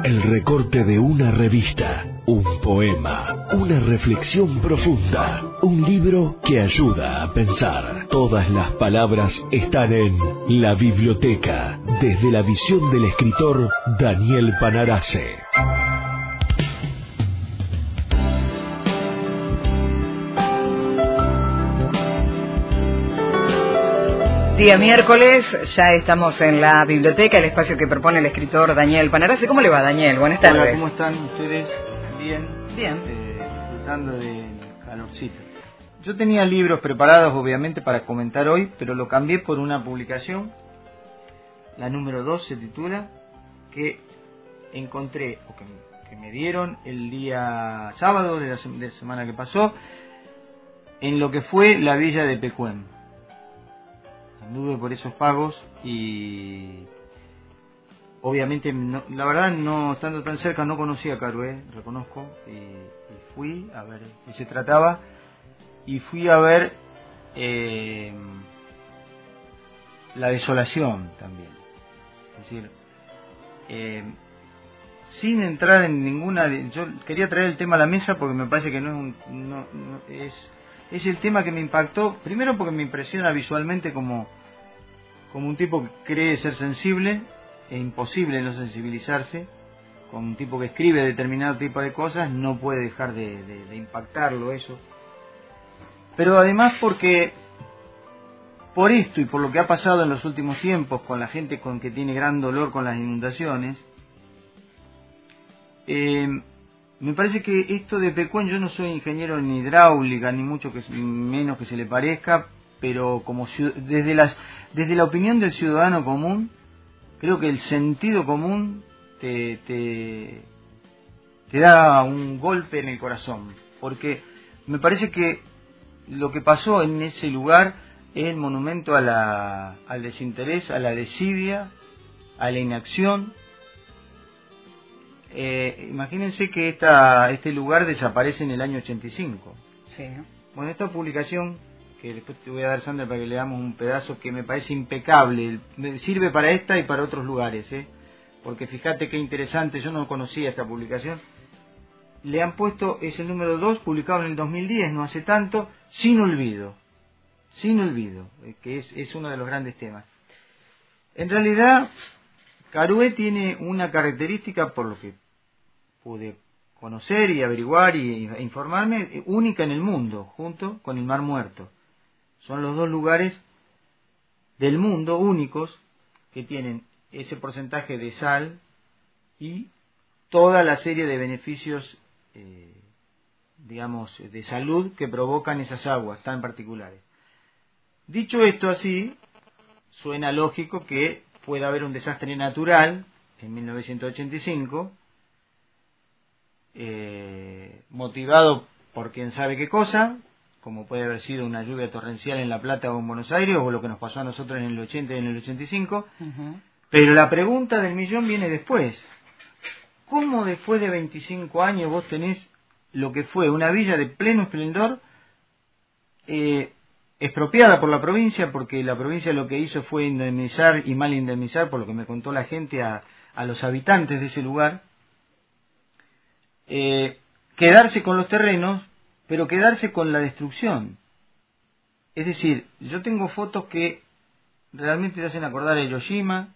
El recorte de una revista, un poema, una reflexión profunda, un libro que ayuda a pensar. Todas las palabras están en La Biblioteca, desde la visión del escritor Daniel Panarace. Día miércoles, ya estamos en la biblioteca, el espacio que propone el escritor Daniel Panarace. ¿Cómo le va, Daniel? Buenas tardes. Hola, ¿cómo están ustedes? Bien. Bien. Disfrutando del calorcito. Yo tenía libros preparados, obviamente, para comentar hoy, pero lo cambié por una publicación, la número 2 se titula, que encontré, o que me dieron el día sábado de la semana que pasó, en lo que fue la villa de Pecuén. Anduve por esos pagos y obviamente la verdad, no estando tan cerca, no conocía a Carué, reconozco, y fui a ver de qué se trataba, y fui a ver la desolación también. Es decir, sin entrar en ninguna... Yo quería traer el tema a la mesa porque me parece que es el tema que me impactó, primero porque me impresiona visualmente como un tipo que cree ser sensible, es imposible no sensibilizarse, con un tipo que escribe determinado tipo de cosas, no puede dejar de impactarlo eso. Pero además porque, por esto y por lo que ha pasado en los últimos tiempos con la gente con que tiene gran dolor con las inundaciones, me parece que esto de Pecuén, yo no soy ingeniero en hidráulica, ni mucho menos que se le parezca, pero como desde la opinión del ciudadano común, creo que el sentido común te da un golpe en el corazón, porque me parece que lo que pasó en ese lugar es el monumento al desinterés, a la desidia, a la inacción. Imagínense que este lugar desaparece en el año 85. Sí. Bueno, esta publicación, que después te voy a dar, Sandra, para que le damos un pedazo, que me parece impecable, sirve para esta y para otros lugares, porque fíjate qué interesante, yo no conocía esta publicación. Le han puesto, es el número 2, publicado en el 2010, no hace tanto, Sin olvido, que es uno de los grandes temas. En realidad, Carué tiene una característica, por lo que pude conocer y averiguar e informarme, única en el mundo, junto con el Mar Muerto. Son los dos lugares del mundo únicos que tienen ese porcentaje de sal y toda la serie de beneficios, digamos, de salud que provocan esas aguas tan particulares. Dicho esto así, suena lógico que pueda haber un desastre natural en 1985, motivado por quién sabe qué cosa, como puede haber sido una lluvia torrencial en La Plata o en Buenos Aires, o lo que nos pasó a nosotros en el 80 y en el 85, pero la pregunta del millón viene después. ¿Cómo después de 25 años vos tenés lo que fue una villa de pleno esplendor, expropiada por la provincia, porque la provincia lo que hizo fue indemnizar y mal indemnizar, por lo que me contó la gente, a los habitantes de ese lugar, quedarse con los terrenos, pero quedarse con la destrucción? Es decir, yo tengo fotos que realmente te hacen acordar a Hiroshima.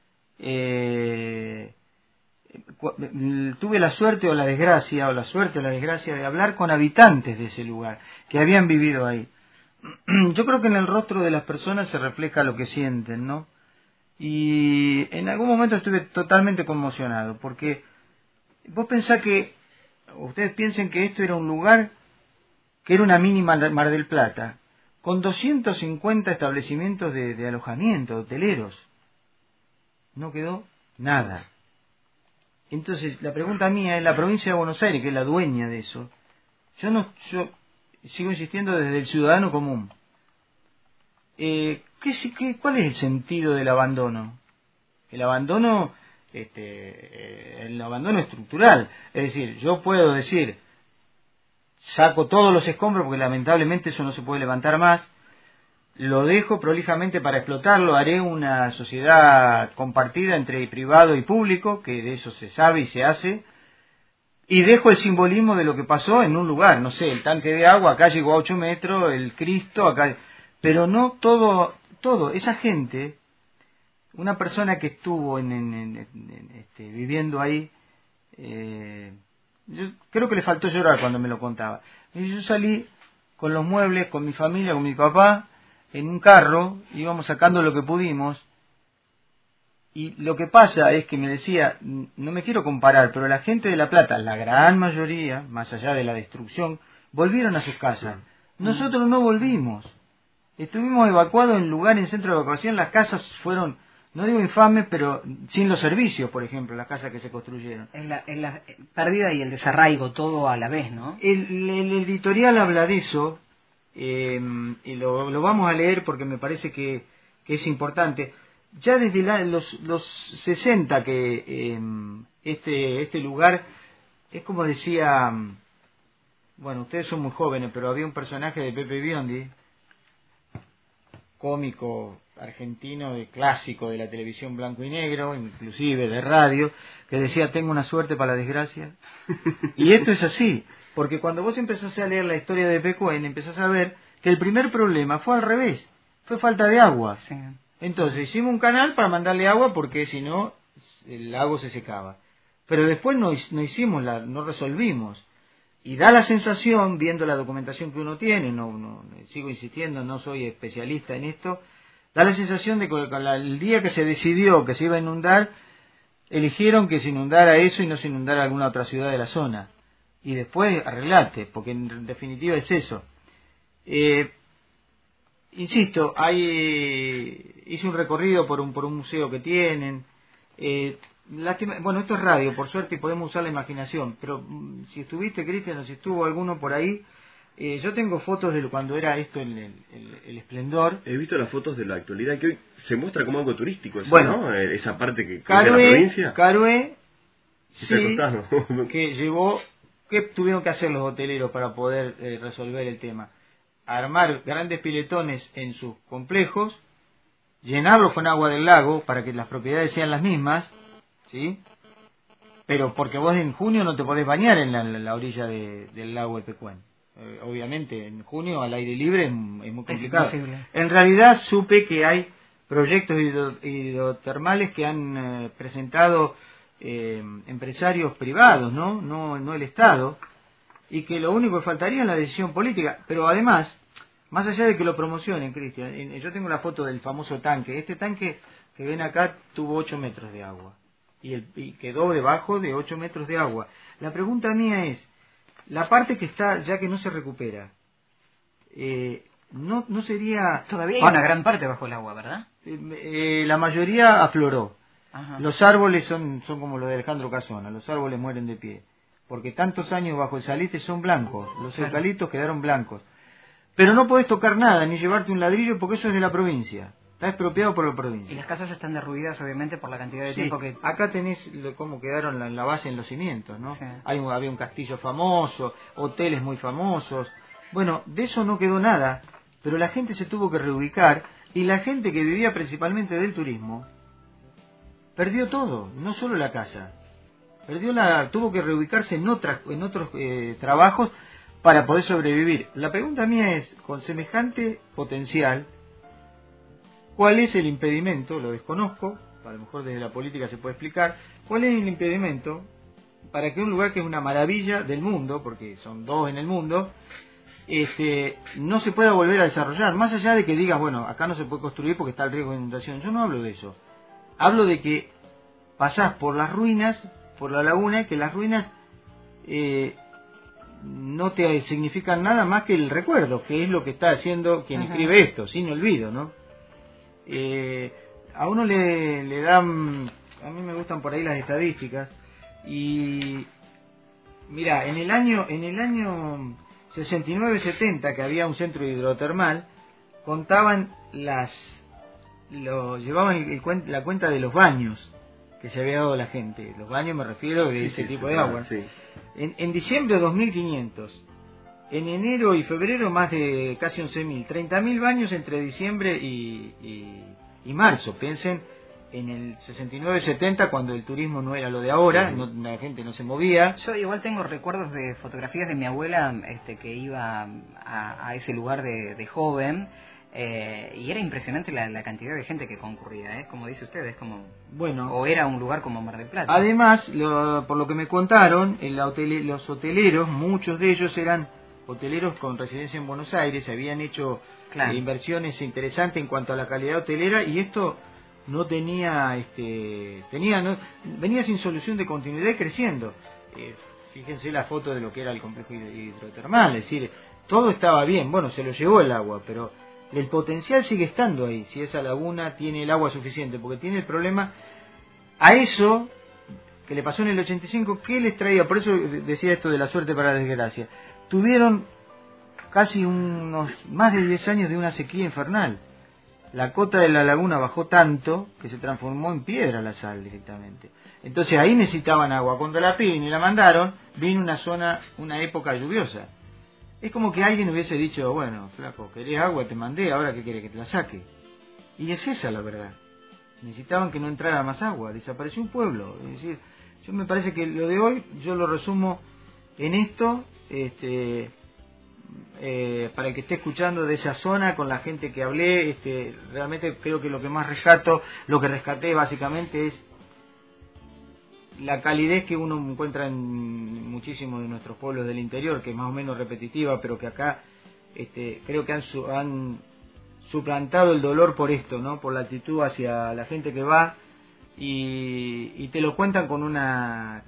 Tuve la suerte o la desgracia de hablar con habitantes de ese lugar, que habían vivido ahí. Yo creo que en el rostro de las personas se refleja lo que sienten, ¿no? Y en algún momento estuve totalmente conmocionado, porque vos pensás ustedes piensen que esto era un lugar que era una mini Mar del Plata, con 250 establecimientos de alojamiento, hoteleros. No quedó nada. Entonces, la pregunta mía es, la provincia de Buenos Aires, que es la dueña de eso, yo sigo insistiendo desde el ciudadano común. ¿Cuál es el sentido del abandono? El abandono estructural. Es decir, yo puedo decir, saco todos los escombros porque lamentablemente eso no se puede levantar más, lo dejo prolijamente para explotarlo, haré una sociedad compartida entre privado y público, que de eso se sabe y se hace, y dejo el simbolismo de lo que pasó en un lugar, no sé, el tanque de agua, acá llegó a 8 metros, el Cristo, acá, pero no todo, esa gente, una persona que estuvo viviendo ahí, yo creo que le faltó llorar cuando me lo contaba. Y yo salí con los muebles, con mi familia, con mi papá, en un carro, íbamos sacando lo que pudimos, y lo que pasa es que me decía, no me quiero comparar, pero la gente de La Plata, la gran mayoría, más allá de la destrucción, volvieron a sus casas. Nosotros no volvimos. Estuvimos evacuados en lugares, en centro de evacuación, las casas fueron, no digo infames, pero sin los servicios, por ejemplo, las casas que se construyeron. En la pérdida y el desarraigo, todo a la vez, ¿no? El editorial habla de eso, y lo vamos a leer porque me parece que es importante. Ya desde los 60 que este lugar, es como decía, bueno, ustedes son muy jóvenes, pero había un personaje de Pepe Biondi, cómico argentino, clásico de la televisión blanco y negro, inclusive de radio, que decía, tengo una suerte para la desgracia. Y esto es así, porque cuando vos empezás a leer la historia de Pecuén, empezás a ver que el primer problema fue al revés, fue falta de agua. Sí. Entonces hicimos un canal para mandarle agua porque si no el lago se secaba. Pero después no hicimos, no resolvimos. Y da la sensación, viendo la documentación que uno tiene, no sigo insistiendo, no soy especialista en esto, da la sensación de que el día que se decidió que se iba a inundar, eligieron que se inundara eso y no se inundara alguna otra ciudad de la zona. Y después arreglate, porque en definitiva es eso. Insisto, hice un recorrido por un museo que tienen. Bueno, esto es radio, por suerte, y podemos usar la imaginación. Pero si estuviste, Cristian, o si estuvo alguno por ahí, yo tengo fotos de cuando era esto el esplendor. He visto las fotos de la actualidad, que hoy se muestra como algo turístico, eso, bueno, ¿no? Esa parte que Carué, de la provincia. Carué, sí, ¿qué tuvieron que hacer los hoteleros para poder resolver el tema? Armar grandes piletones en sus complejos, llenarlos con agua del lago para que las propiedades sean las mismas, ¿sí? Pero porque vos en junio no te podés bañar en la orilla del lago de Pecuén. Obviamente en junio al aire libre es muy complicado. En realidad supe que hay proyectos hidrotermales que han presentado empresarios privados, no el Estado, y que lo único que faltaría es la decisión política. Pero además, más allá de que lo promocionen, Cristian, yo tengo la foto del famoso tanque. Este tanque que ven acá tuvo 8 metros de agua y quedó debajo de 8 metros de agua. La pregunta mía es, la parte que está ya que no se recupera, no sería... Todavía hay una gran parte bajo el agua, ¿verdad? La mayoría afloró. Ajá. Los árboles son como los de Alejandro Casona, los árboles mueren de pie, porque tantos años bajo el salitre son blancos, los eucaliptos quedaron blancos. Pero no podés tocar nada, ni llevarte un ladrillo, porque eso es de la provincia, está expropiado por la provincia. Y las casas están derruidas, obviamente, por la cantidad de tiempo que... Acá tenés cómo quedaron en la base, en los cimientos, ¿no? Sí. Había un castillo famoso, hoteles muy famosos. Bueno, de eso no quedó nada, pero la gente se tuvo que reubicar, y la gente que vivía principalmente del turismo perdió todo, no solo la casa. Tuvo que reubicarse en otros trabajos para poder sobrevivir. La pregunta mía es, con semejante potencial, ¿cuál es el impedimento? Lo desconozco, a lo mejor desde la política se puede explicar. ¿Cuál es el impedimento para que un lugar que es una maravilla del mundo, porque son 2 en el mundo, no se pueda volver a desarrollar? Más allá de que digas, bueno, acá no se puede construir porque está el riesgo de inundación. Yo no hablo de eso. Hablo de que pasás por las ruinas, por la laguna, que las ruinas no te significan nada más que el recuerdo, que es lo que está haciendo quien escribe esto, sin olvido, ¿no? A uno le dan, a mí me gustan por ahí las estadísticas, y mira, en el año 69-70, que había un centro hidrotermal, contaban llevaban la cuenta de los baños que se había dado la gente. Los baños me refiero de ese tipo de agua. Sí. En diciembre de 2500, En enero y febrero más de casi 11.000, 30.000 baños entre diciembre y marzo. Piensen en el 69-70, cuando el turismo no era lo de ahora, la gente no se movía. Yo igual tengo recuerdos de fotografías de mi abuela que iba a ese lugar de joven, y era impresionante la cantidad de gente que concurría, como dice usted, es como... Bueno, o era un lugar como Mar del Plata. Además, por lo que me contaron, los hoteleros, muchos de ellos eran hoteleros con residencia en Buenos Aires, habían hecho inversiones interesantes en cuanto a la calidad hotelera, y esto no tenía, venía sin solución de continuidad y creciendo. Fíjense la foto de lo que era el complejo hidrotermal, es decir, todo estaba bien, bueno, se lo llevó el agua, pero el potencial sigue estando ahí, si esa laguna tiene el agua suficiente, porque tiene el problema, a eso que le pasó en el 85, ¿qué les traía? Por eso decía esto de la suerte para la desgracia. Tuvieron casi más de 10 años de una sequía infernal. La cota de la laguna bajó tanto que se transformó en piedra la sal directamente. Entonces ahí necesitaban agua. Cuando la piden y la mandaron, vino una época lluviosa. Es como que alguien hubiese dicho, bueno, flaco, querés agua, te mandé, ahora qué querés que te la saque. Y es esa la verdad. Necesitaban que no entrara más agua, desapareció un pueblo. Es decir, yo me parece que lo de hoy, yo lo resumo en esto, para el que esté escuchando de esa zona, con la gente que hablé, realmente creo que lo que más rescaté básicamente es la calidez que uno encuentra en muchísimos de nuestros pueblos del interior, que es más o menos repetitiva, pero que acá creo que han suplantado el dolor por esto, ¿no? Por la actitud hacia la gente que va, y te lo cuentan con una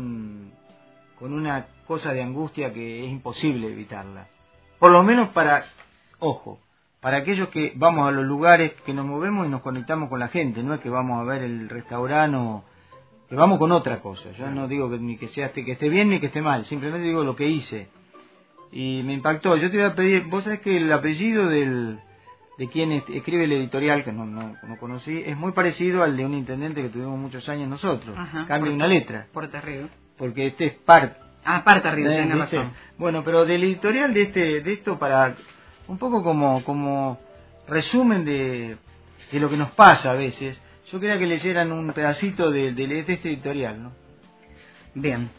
cosa de angustia que es imposible evitarla. Por lo menos para aquellos que vamos a los lugares, que nos movemos y nos conectamos con la gente, no es que vamos a ver el restaurante o que vamos con otra cosa. Yo no digo ni que esté bien ni que esté mal, simplemente digo lo que hice. Y me impactó. Yo te voy a pedir, vos sabés que el apellido de quien escribe el editorial, que no conocí, es muy parecido al de un intendente que tuvimos muchos años nosotros. Cambia una letra. Portarriba. Porque este es Portarriba, tiene razón. Bueno, pero del editorial de esto, para un poco como resumen de lo que nos pasa a veces, yo quería que leyeran un pedacito de este editorial, ¿no? Bien.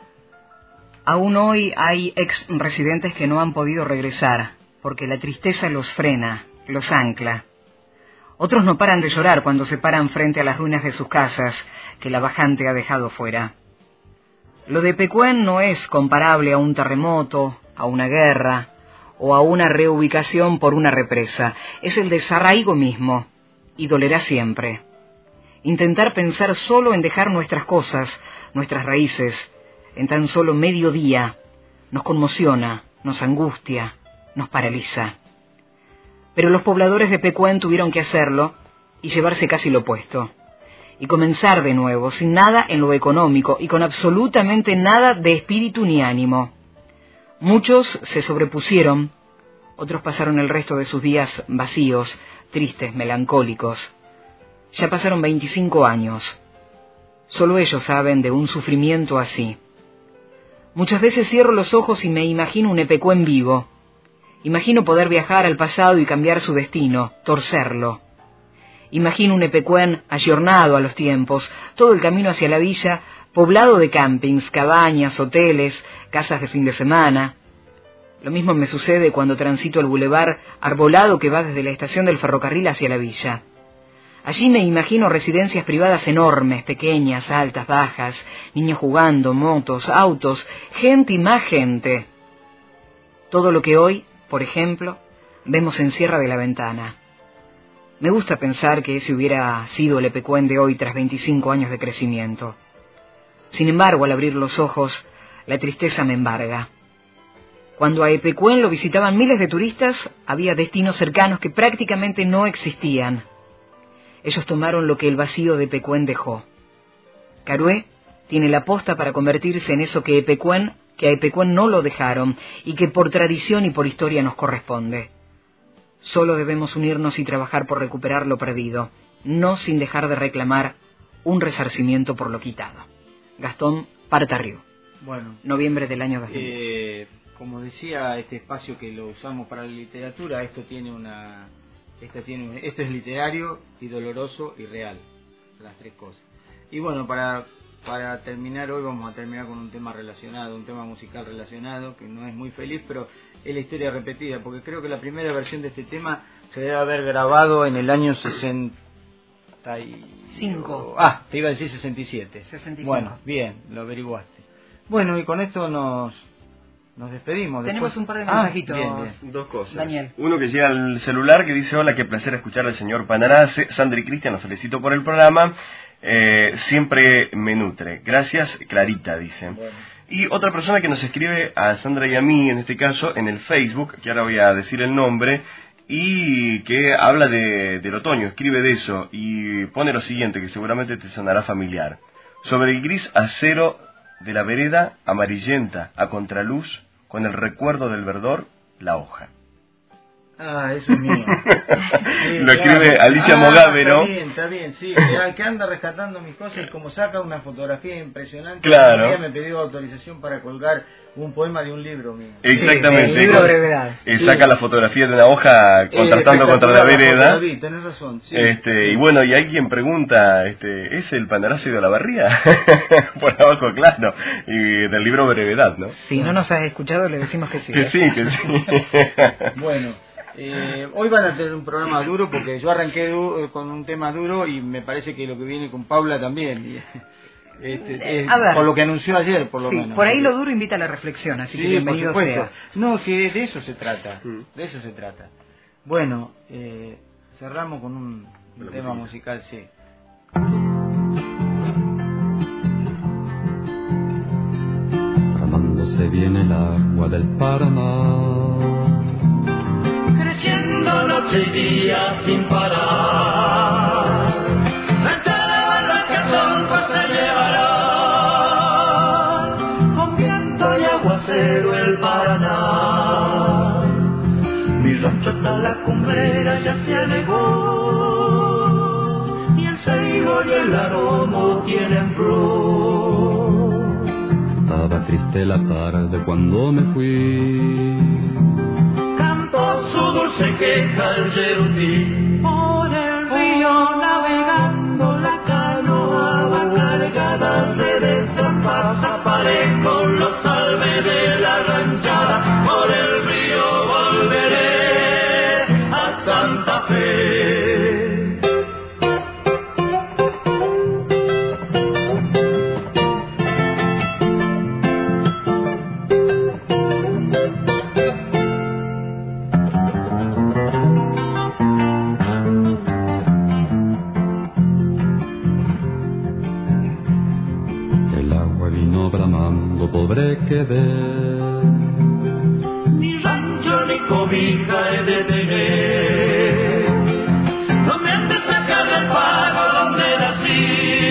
Aún hoy hay ex residentes que no han podido regresar, porque la tristeza los frena, los ancla. Otros no paran de llorar cuando se paran frente a las ruinas de sus casas que la bajante ha dejado fuera. Lo de Pecuén no es comparable a un terremoto, a una guerra o a una reubicación por una represa. Es el desarraigo mismo, y dolerá siempre. Intentar pensar solo en dejar nuestras cosas, nuestras raíces, en tan solo medio día, nos conmociona, nos angustia, nos paraliza. Pero los pobladores de Pecuén tuvieron que hacerlo y llevarse casi lo opuesto. Y comenzar de nuevo, sin nada en lo económico y con absolutamente nada de espíritu ni ánimo. Muchos se sobrepusieron, otros pasaron el resto de sus días vacíos, tristes, melancólicos. Ya pasaron 25 años. Solo ellos saben de un sufrimiento así. Muchas veces cierro los ojos y me imagino un Epecuén vivo. Imagino poder viajar al pasado y cambiar su destino, torcerlo. Imagino un Epecuén ayornado a los tiempos, todo el camino hacia la villa, poblado de campings, cabañas, hoteles, casas de fin de semana. Lo mismo me sucede cuando transito el bulevar arbolado que va desde la estación del ferrocarril hacia la villa. Allí me imagino residencias privadas enormes, pequeñas, altas, bajas, niños jugando, motos, autos, gente y más gente. Todo lo que hoy, por ejemplo, vemos en Sierra de la Ventana. Me gusta pensar que ese hubiera sido el Epecuén de hoy tras 25 años de crecimiento. Sin embargo, al abrir los ojos, la tristeza me embarga. Cuando a Epecuén lo visitaban miles de turistas, había destinos cercanos que prácticamente no existían. Ellos tomaron lo que el vacío de Epecuén dejó. Carué tiene la posta para convertirse en eso que a Epecuén no lo dejaron y que por tradición y por historia nos corresponde. Solo debemos unirnos y trabajar por recuperar lo perdido, no sin dejar de reclamar un resarcimiento por lo quitado. Gastón Partarriu. Bueno, noviembre del año 2010. como decía, este espacio que lo usamos para la literatura, esto es literario y doloroso y real, las tres cosas. Y bueno, para terminar hoy vamos a terminar con un tema relacionado, un tema musical relacionado, que no es muy feliz, pero es la historia repetida, porque creo que la primera versión de este tema se debe haber grabado en el año 65. Te iba a decir 67. 65. Bueno, bien, lo averiguaste. Bueno, y con esto nos despedimos. Tenemos un par de mensajitos. Bien. Dos cosas. Daniel. Uno que llega al celular que dice: hola, qué placer escuchar al señor Panarase. Sandra y Cristian, los felicito por el programa. Siempre me nutre. Gracias, Clarita, dice. Bueno. Y otra persona que nos escribe a Sandra y a mí, en este caso, en el Facebook, que ahora voy a decir el nombre, y que habla del otoño, escribe de eso, y pone lo siguiente, que seguramente te sonará familiar. Sobre el gris acero de la vereda amarillenta a contraluz, con el recuerdo del verdor, la hoja. Eso es mío. Sí, lo escribe Alicia Mogávero. Está bien, sí. Que anda rescatando mis cosas y como saca una fotografía impresionante. Claro. Ella me pidió autorización para colgar un poema de un libro mío. Exactamente. El libro Brevedad. Saca la fotografía de una hoja contrastando contra la vereda. Tenés razón. Sí, Y bueno, y hay quien pregunta, ¿es el Panarase de Olavarría? Por abajo, claro. Y del libro Brevedad, ¿no? Si no nos has escuchado, le decimos que sí. Que sí. Bueno. Hoy van a tener un programa duro porque yo arranqué con un tema duro y me parece que lo que viene con Paula también. Por lo que anunció ayer, por lo menos. Por ahí lo duro invita a la reflexión, así que bienvenido sea. No, que de eso se trata. De eso se trata. Bueno, cerramos con un tema musical, sí. Bramándose viene el agua del Paraná, creciendo noche y día sin parar. La banda que tronco se llevará, con viento y aguacero el Paraná. Mi rancho hasta la cumbrera ya se anegó, y el ceibo y el aromo tienen flor. Estaba triste la tarde cuando me fui, su dulce queja el yerutí. Por el río navegando la canoa va cargada de destrampas, aparejo los salves de la ranchada. Por el río volveré a Santa Fe. pobre quedé. Ni rancho ni cobija he de tener, no me han de sacar del pago donde nací,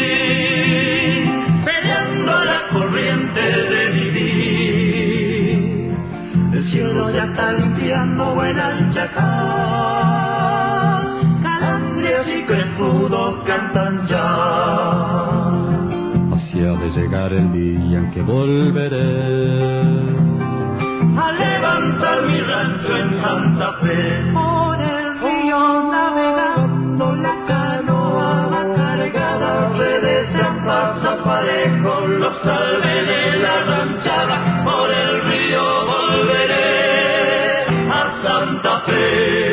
peleando la corriente de vivir. El cielo ya está limpiando buena el chacal, calandrias y crespudos cantan ya. Ha de llegar el día en que volveré a levantar mi rancho en Santa Fe. Por el río navegando la canoa va cargada, redes trampas aparejo los salve de la ranchada. Por el río volveré a Santa Fe.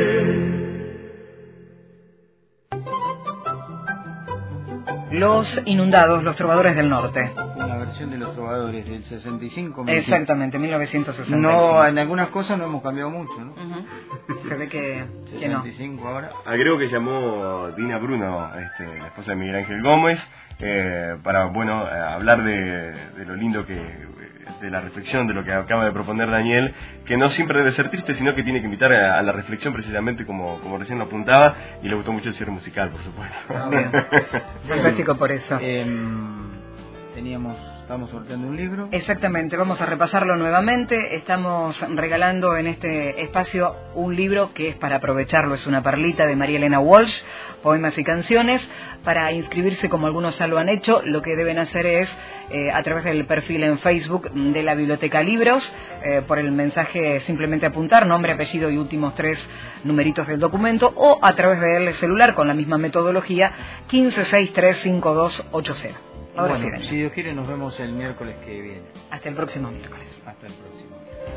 Los Inundados, los Trovadores del Norte. Una versión de los Trovadores del 65. Exactamente, 1965. No, en algunas cosas no hemos cambiado mucho, ¿no? Se ve que 65 no. ahora. Agrego que llamó Dina Bruno, la esposa de Miguel Ángel Gómez, para hablar de lo lindo de la reflexión, de lo que acaba de proponer Daniel, que no siempre debe ser triste, sino que tiene que invitar a la reflexión precisamente como recién lo apuntaba, y le gustó mucho el cierre musical, por supuesto. Bien. Fantástico por eso. Estamos sorteando un libro. Exactamente, vamos a repasarlo nuevamente. Estamos regalando en este espacio un libro que es para aprovecharlo, es una perlita de María Elena Walsh, Poemas y Canciones. Para inscribirse, como algunos ya lo han hecho, lo que deben hacer es a través del perfil en Facebook de la Biblioteca Libros, por el mensaje simplemente apuntar nombre, apellido y últimos 3 numeritos del documento, o a través del celular con la misma metodología 15635280. Ahora Bueno, sí, si Dios quiere, nos vemos el miércoles que viene. hasta el próximo miércoles. Hasta el próximo.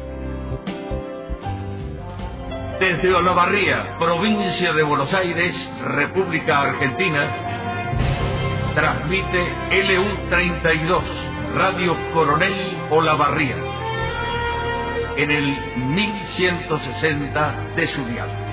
Desde Olavarría, provincia de Buenos Aires, República Argentina, transmite LU32, Radio Coronel Olavarría, en el 1160 de su dial.